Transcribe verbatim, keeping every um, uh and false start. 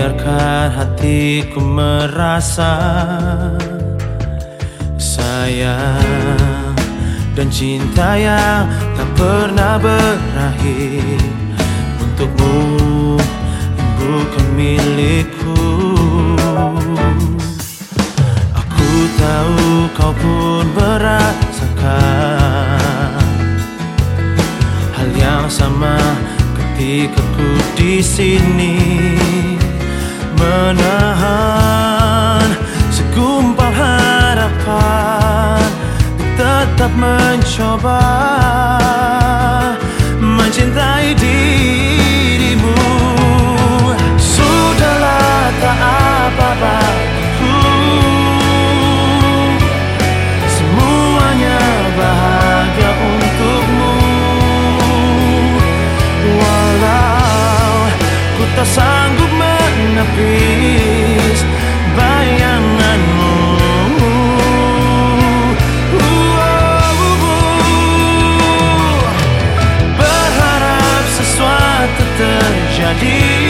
Biarkan hatiku merasa sayang dan cinta yang tak pernah berakhir. Untukmu yang bukan milikku. Aku tahu kau pun merasakan hal yang sama ketika ku di sini, menahan segumpal harapan, tetap mencoba mencintai dirimu. Sudahlah, tak apa bagiku, semuanya bahagia untukmu. Walau ku tak sanggup menepis bayanganmu, berharap sesuatu terjadi.